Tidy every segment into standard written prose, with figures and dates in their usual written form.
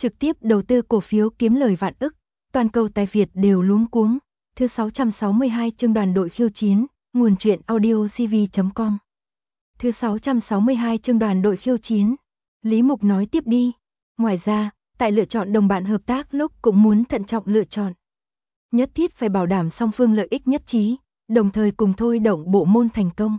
trực tiếp đầu tư cổ phiếu kiếm lời vạn ức, toàn cầu tài Việt đều luống cuống. Thứ 662 chương đoàn đội khiêu chiến, nguồn truyện audiocv.com. Thứ 662 chương đoàn đội khiêu chiến. Lý Mục nói tiếp đi. Ngoài ra, tại lựa chọn đồng bạn hợp tác lúc cũng muốn thận trọng lựa chọn. Nhất thiết phải bảo đảm song phương lợi ích nhất trí, đồng thời cùng thôi động bộ môn thành công.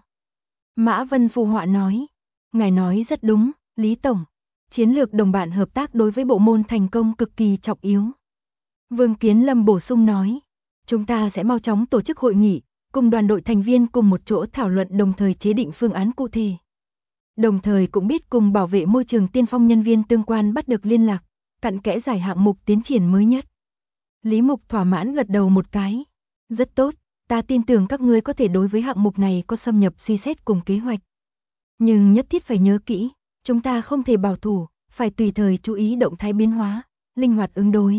Mã Vân phụ họa nói. Ngài nói rất đúng, Lý Tổng. Chiến lược đồng bạn hợp tác đối với bộ môn thành công cực kỳ trọng yếu. Vương Kiến Lâm bổ sung nói. Chúng ta sẽ mau chóng tổ chức hội nghị, cùng đoàn đội thành viên cùng một chỗ thảo luận đồng thời chế định phương án cụ thể. Đồng thời cũng biết cùng bảo vệ môi trường tiên phong nhân viên tương quan bắt được liên lạc, cặn kẽ giải hạng mục tiến triển mới nhất. Lý Mục thỏa mãn gật đầu một cái. Rất tốt, ta tin tưởng các ngươi có thể đối với hạng mục này có xâm nhập suy xét cùng kế hoạch. Nhưng nhất thiết phải nhớ kỹ, chúng ta không thể bảo thủ, phải tùy thời chú ý động thái biến hóa, linh hoạt ứng đối.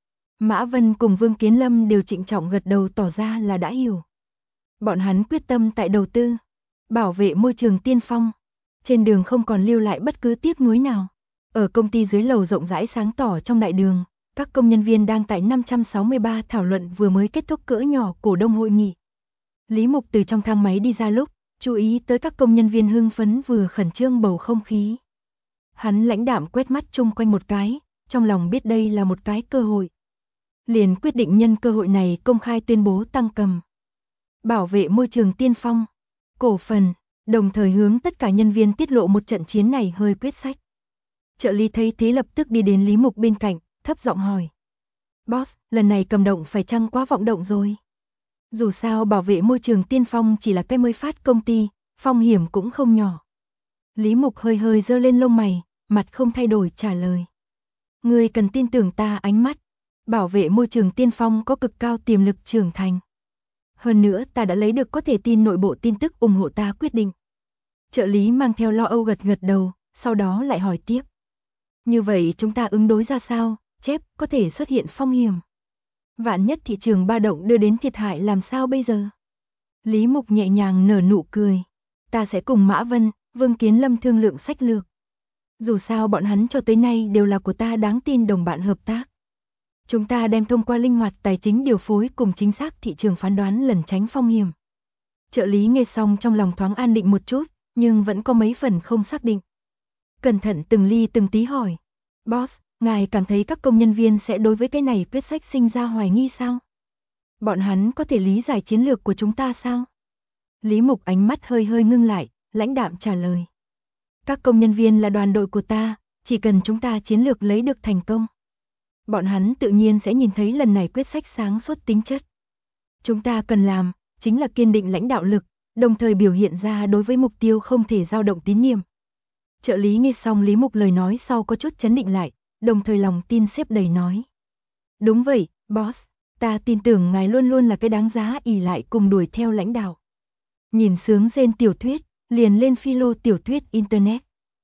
Mã Vân cùng Vương Kiến Lâm đều trịnh trọng gật đầu tỏ ra là đã hiểu. Bọn hắn quyết tâm tại đầu tư, bảo vệ môi trường tiên phong. Trên đường không còn lưu lại bất cứ tiếc nuối nào. Ở công ty dưới lầu rộng rãi sáng tỏ trong đại đường, các công nhân viên đang tại 563 thảo luận vừa mới kết thúc cỡ nhỏ cổ đông hội nghị. Lý Mục từ trong thang máy đi ra lúc, chú ý tới các công nhân viên hưng phấn vừa khẩn trương bầu không khí. Hắn lãnh đạm quét mắt chung quanh một cái, trong lòng biết đây là một cái cơ hội. Liền quyết định nhân cơ hội này công khai tuyên bố tăng cầm. Bảo vệ môi trường tiên phong, cổ phần, đồng thời hướng tất cả nhân viên tiết lộ một trận chiến này hơi quyết sách. Trợ lý thấy thế lập tức đi đến Lý Mục bên cạnh, thấp giọng hỏi. Boss, lần này cầm động phải chăng quá vọng động rồi? Dù sao bảo vệ môi trường tiên phong chỉ là cái mới phát công ty, phong hiểm cũng không nhỏ. Lý Mục hơi hơi giơ lên lông mày, mặt không thay đổi trả lời. Ngươi cần tin tưởng ta ánh mắt. Bảo vệ môi trường tiên phong có cực cao tiềm lực trưởng thành. Hơn nữa ta đã lấy được có thể tin nội bộ tin tức ủng hộ ta quyết định. Trợ lý mang theo lo âu gật gật đầu, sau đó lại hỏi tiếp. Như vậy chúng ta ứng đối ra sao, chép có thể xuất hiện phong hiểm. Vạn nhất thị trường ba động đưa đến thiệt hại làm sao bây giờ? Lý Mục nhẹ nhàng nở nụ cười. Ta sẽ cùng Mã Vân, Vương Kiến Lâm thương lượng sách lược. Dù sao bọn hắn cho tới nay đều là của ta đáng tin đồng bạn hợp tác. Chúng ta đem thông qua linh hoạt tài chính điều phối cùng chính xác thị trường phán đoán lẩn tránh phong hiểm. Trợ lý nghe xong trong lòng thoáng an định một chút, nhưng vẫn có mấy phần không xác định. Cẩn thận từng ly từng tí hỏi. Boss, ngài cảm thấy các công nhân viên sẽ đối với cái này quyết sách sinh ra hoài nghi sao? Bọn hắn có thể lý giải chiến lược của chúng ta sao? Lý Mục ánh mắt hơi hơi ngưng lại, lãnh đạm trả lời. Các công nhân viên là đoàn đội của ta, chỉ cần chúng ta chiến lược lấy được thành công. Bọn hắn tự nhiên sẽ nhìn thấy lần này quyết sách sáng suốt tính chất. Chúng ta cần làm, chính là kiên định lãnh đạo lực, đồng thời biểu hiện ra đối với mục tiêu không thể dao động tín nhiệm. Trợ lý nghe xong Lý Mục lời nói sau có chút chấn định lại, đồng thời lòng tin xếp đầy nói. Đúng vậy, boss, ta tin tưởng ngài luôn luôn là cái đáng giá ỷ lại cùng đuổi theo lãnh đạo. Nhìn sướng rên tiểu thuyết, liền lên philo tiểu thuyết Internet.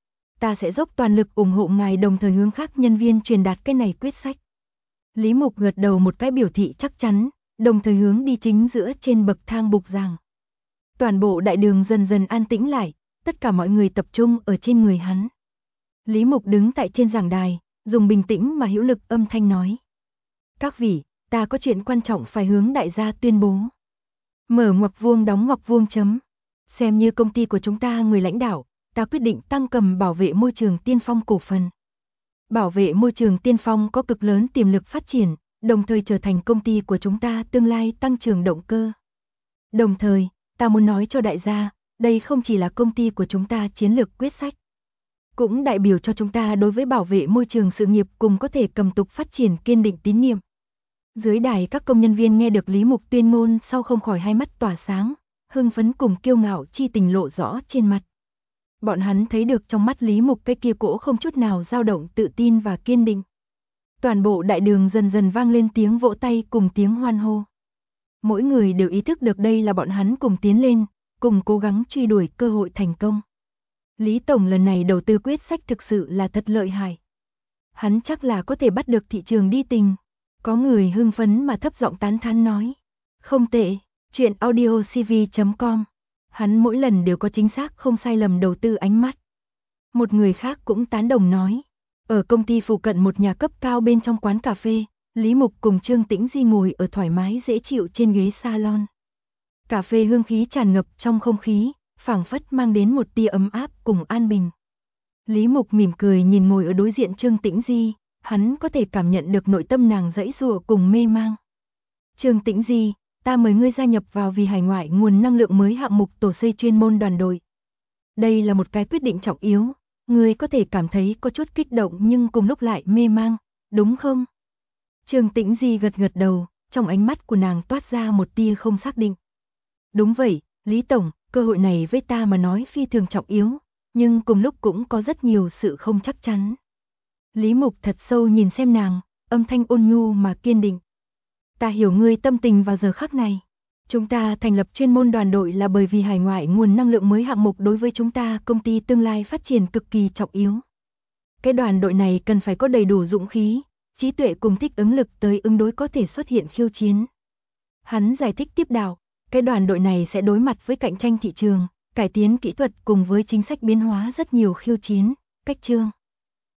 Ta sẽ dốc toàn lực ủng hộ ngài đồng thời hướng khác nhân viên truyền đạt cái này quyết sách. Lý Mục gật đầu một cái biểu thị chắc chắn, đồng thời hướng đi chính giữa trên bậc thang bục giảng. Toàn bộ đại đường dần dần an tĩnh lại, tất cả mọi người tập trung ở trên người hắn. Lý Mục đứng tại trên giảng đài, dùng bình tĩnh mà hữu lực âm thanh nói. Các vị, ta có chuyện quan trọng phải hướng đại gia tuyên bố. Mở ngoặc vuông đóng ngoặc vuông chấm. Xem như công ty của chúng ta người lãnh đạo, ta quyết định tăng cầm bảo vệ môi trường tiên phong cổ phần. Bảo vệ môi trường tiên phong có cực lớn tiềm lực phát triển, đồng thời trở thành công ty của chúng ta tương lai tăng trưởng động cơ. Đồng thời, ta muốn nói cho đại gia, đây không chỉ là công ty của chúng ta chiến lược quyết sách. Cũng đại biểu cho chúng ta đối với bảo vệ môi trường sự nghiệp cùng có thể cầm tục phát triển kiên định tín nhiệm. Dưới đài các công nhân viên nghe được Lý Mục tuyên ngôn sau không khỏi hai mắt tỏa sáng, hưng phấn cùng kiêu ngạo chi tình lộ rõ trên mặt. Bọn hắn thấy được trong mắt Lý Mục cái kia cỗ không chút nào dao động tự tin và kiên định. Toàn bộ đại đường dần dần vang lên tiếng vỗ tay cùng tiếng hoan hô. Mỗi người đều ý thức được đây là bọn hắn cùng tiến lên, cùng cố gắng truy đuổi cơ hội thành công. Lý Tổng lần này đầu tư quyết sách thực sự là thật lợi hại. Hắn chắc là có thể bắt được thị trường đi tình. Có người hưng phấn mà thấp giọng tán thán nói. Không tệ, chuyện audiocv.com. Hắn mỗi lần đều có chính xác không sai lầm đầu tư ánh mắt. Một người khác cũng tán đồng nói. Ở công ty phụ cận một nhà cấp cao bên trong quán cà phê, Lý Mục cùng Trương Tĩnh Di ngồi ở thoải mái dễ chịu trên ghế salon. Cà phê hương khí tràn ngập trong không khí, phảng phất mang đến một tia ấm áp cùng an bình. Lý Mục mỉm cười nhìn ngồi ở đối diện Trương Tĩnh Di, hắn có thể cảm nhận được nội tâm nàng giãy giụa cùng mê mang. Trương Tĩnh Di, ta mời ngươi gia nhập vào vì hải ngoại nguồn năng lượng mới hạng mục tổ xây chuyên môn đoàn đội. Đây là một cái quyết định trọng yếu, ngươi có thể cảm thấy có chút kích động nhưng cùng lúc lại mê mang, đúng không? Trương Tĩnh Di gật gật đầu, trong ánh mắt của nàng toát ra một tia không xác định. Đúng vậy, Lý Tổng, cơ hội này với ta mà nói phi thường trọng yếu, nhưng cùng lúc cũng có rất nhiều sự không chắc chắn. Lý Mục thật sâu nhìn xem nàng, âm thanh ôn nhu mà kiên định. Ta hiểu ngươi tâm tình vào giờ khắc này. Chúng ta thành lập chuyên môn đoàn đội là bởi vì hải ngoại nguồn năng lượng mới hạng mục đối với chúng ta công ty tương lai phát triển cực kỳ trọng yếu. Cái đoàn đội này cần phải có đầy đủ dũng khí, trí tuệ cùng thích ứng lực tới ứng đối có thể xuất hiện khiêu chiến. Hắn giải thích tiếp đạo, cái đoàn đội này sẽ đối mặt với cạnh tranh thị trường, cải tiến kỹ thuật cùng với chính sách biến hóa rất nhiều khiêu chiến, cách chương.